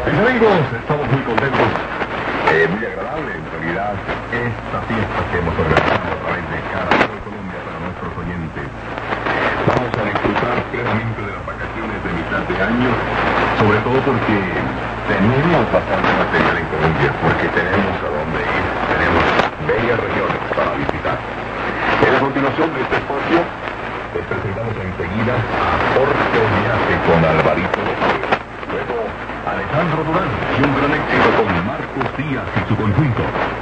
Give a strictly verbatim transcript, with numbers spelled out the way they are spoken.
Mis amigos, estamos muy contentos, eh, muy agradable en realidad esta fiesta que hemos organizado a través de Caracol de Colombia para nuestros oyentes. Vamos a disfrutar plenamente de las vacaciones de mitad de año, sobre todo porque tenemos bastante material en Colombia, porque tenemos a dónde ir, tenemos bellas regiones para visitar. En la continuación de este espacio, les presentamos enseguida a Porto Viaje con Alvarito López. Luego, Alejandro Durán y un gran éxito con Marcos Díaz y su conjunto.